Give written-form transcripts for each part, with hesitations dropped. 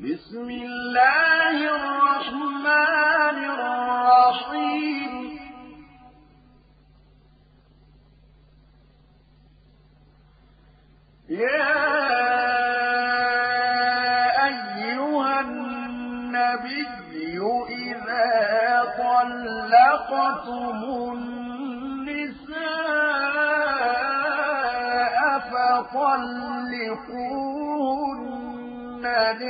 بسم الله الرحمن الرحيم يا أيها النبي إذا طلقتم النساء فطلقوهن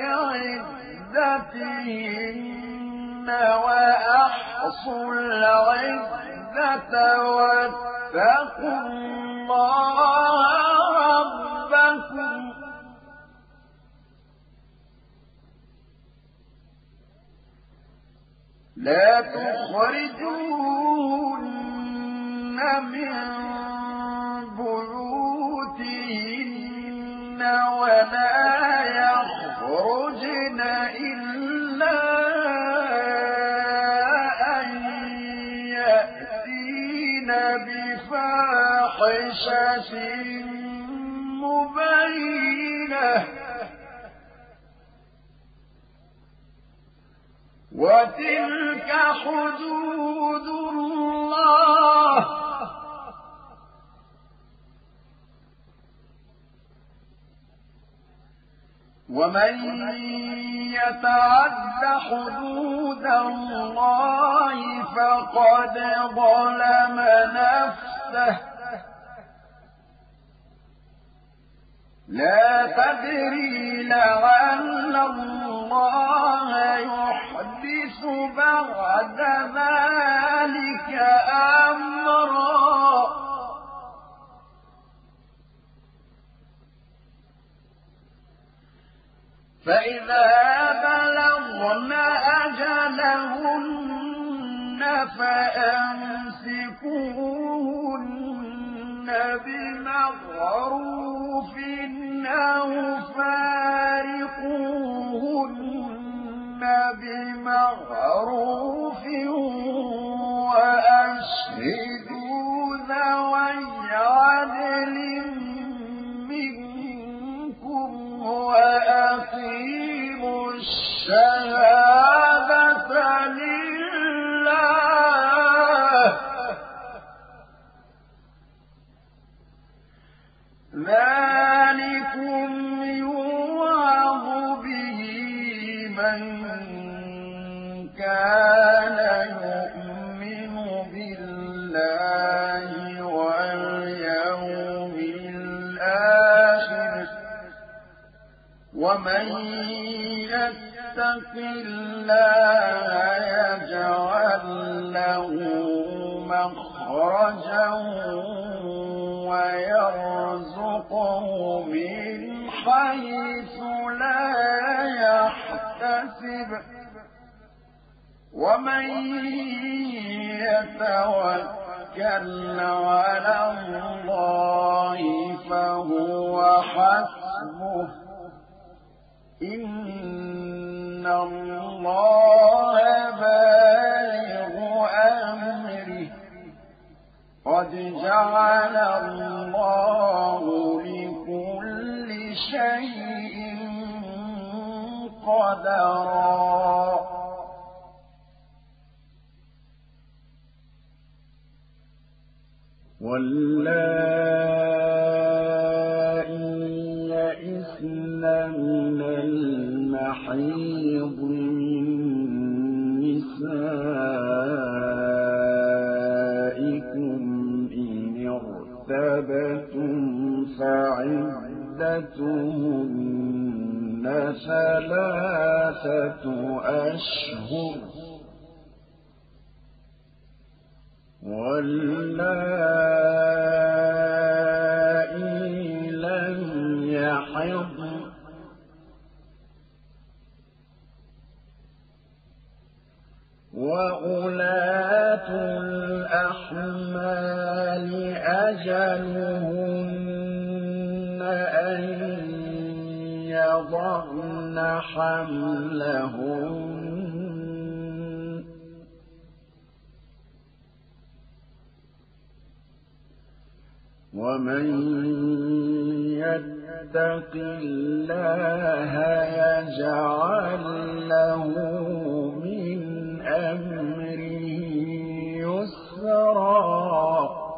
لعدتهن وأحصوا العدة واتقوا الله ربكم لا تخرجوهن من بيوتهن ولا يخرجن إلا أن يأتين بفاحشة مبينة وتلك حدود الله ومن يتعد حدود الله فقد ظلم نفسه لا تدري لعل الله يحدث بعد ذلك أمرا فإذا بلغن أجلهن فأمسكوهن بمعروف أو فارقوهن بمعروف وأشهدوا ذوي عدل منكم وأقيموا الشهادة لله ذلكم يوعظ به من كان يؤمن بالله واليوم الآخر ومن يتق الله يجعل له مخرجا ويرزقه من حيث لا يحتسب ومن يتوكل على الله فهو حسبه إن الله بالغ أمره قد جعل الله لكل شيء قدرا واللائي يئسن من المحيض من نسائكم إن ارتبتم فعدتهن 3 أشهر واللائي لم يحضن وأولاة الأحمال أجلهن أن يضعن حملهن ومن يتق الله يجعل له من أمره يسرا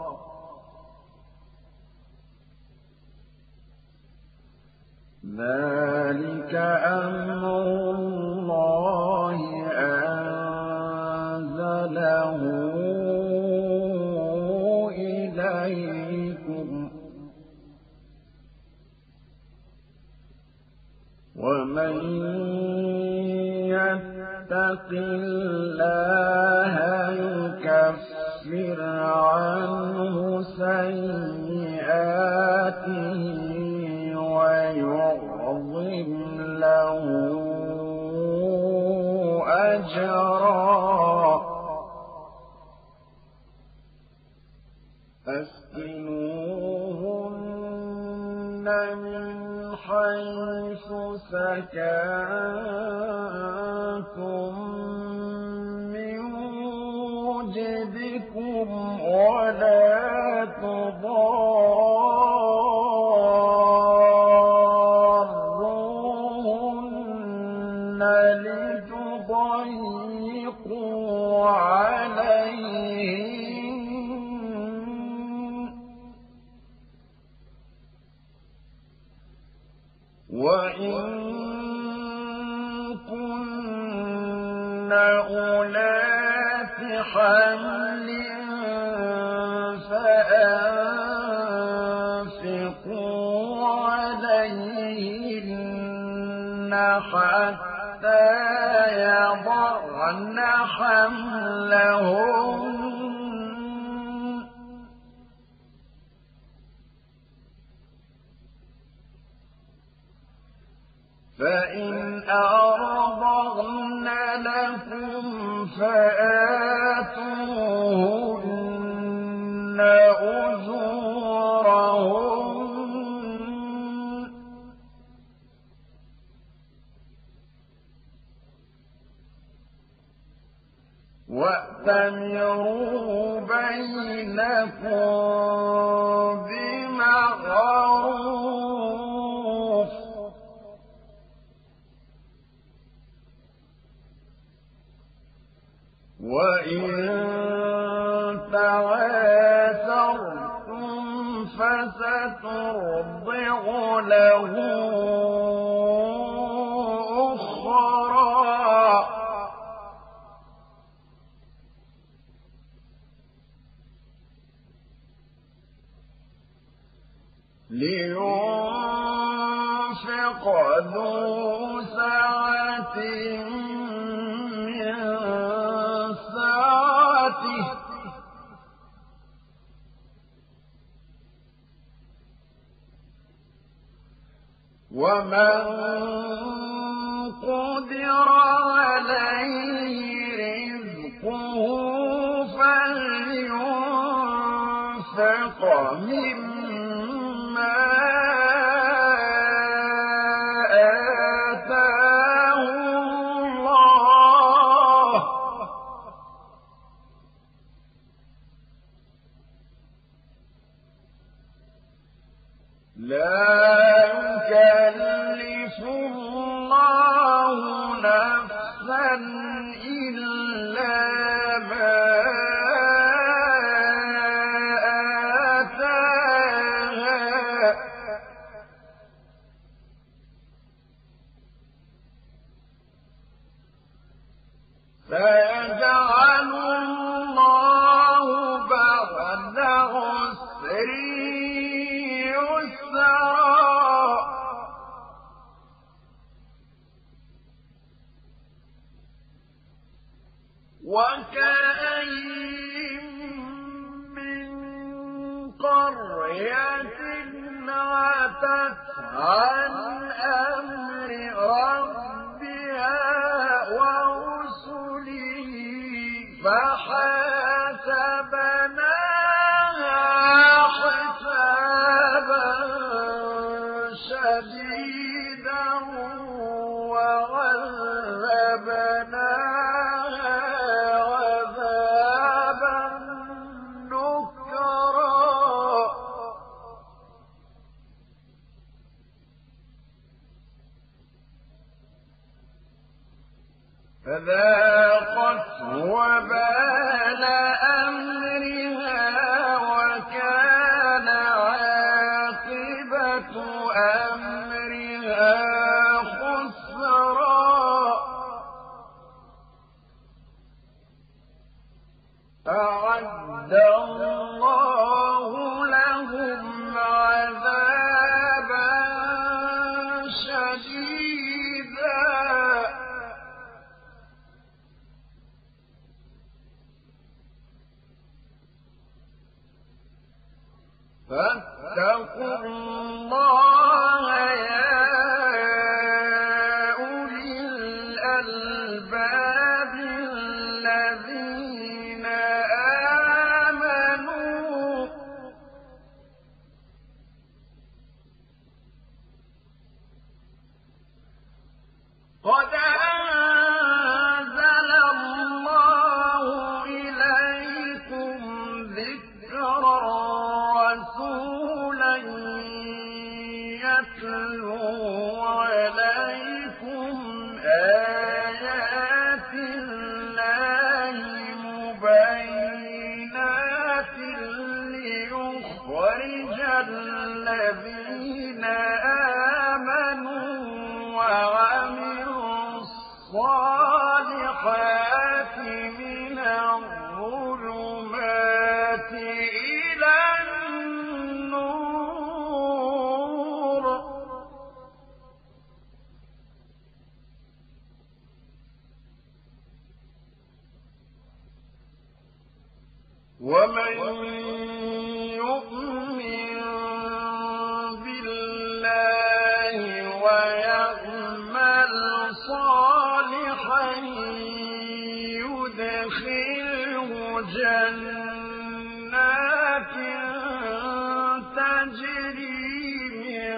ذلك أمر الله أنزله إليكم ومن يتق الله يكفر عنه سيئاته ويعظم له أجرا أسكنوهن من حيث سكنتم من وجدكم ولا تضاروهن لتضيقوا عليهن وإن كن أولات حمل فأنفقوا عليهن حتى يضعن حملهن فإن أرضعن لكم فآتوهن أجورهن وأتمروا بينكم بمعروف وإن تعاثرتم فسترضع له أخرى لينفق ذو سعة من سعته ومن قدر عليه رزقه فلينفق مما آتاه الله لا يكلف الله نفسا إلا ما آتاها سيجعل الله بعد عسر يسرا وكأين من قرية عتت عن أمر ربها ورسله فحاسبناها حسابا شديدا وعذبناها عذابا نكرا فذاقت وبال أمرها وكان عاقبة أمرها خسرا. أعد الله لهم عذابا شديدا فاتقوا الله يا أولي الألباب الذين آمنوا قد أنزل الله إليكم ذكرا رسولا يتلو عليكم آيات الله مبينات ليخرج الذين آمنوا وعملوا الصالحات من الظلمات إلى النور ومن يؤمن بالله ويعمل صالحا يدخله جنات تجري من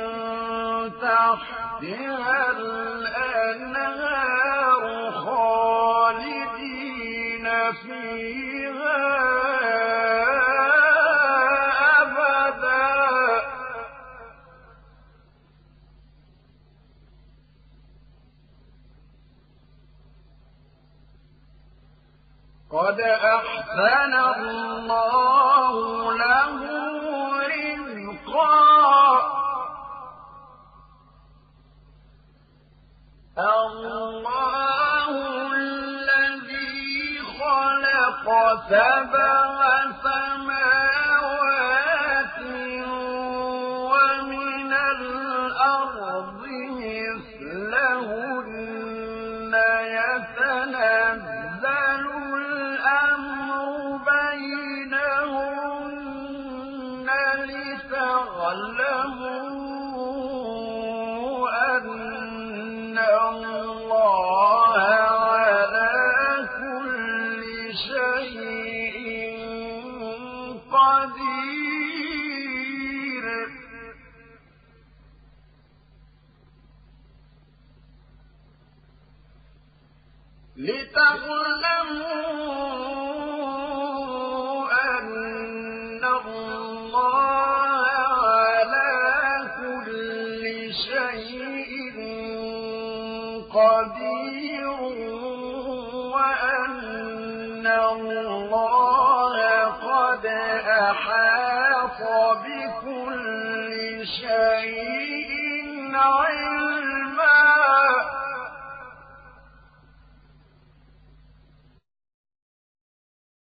تحتها الأنهار خالدين فيها أبدا قد أحسن الله له رزقا. الله الذي خلق سبع سماوات ومن الأرض مثلهن يتنزل الأمر بينهن لتعلموا أن الله على كل شيء قدير. لتعلموا أن الله على كل شيء قدير وأن الله قد أحاط بكل شيء علما.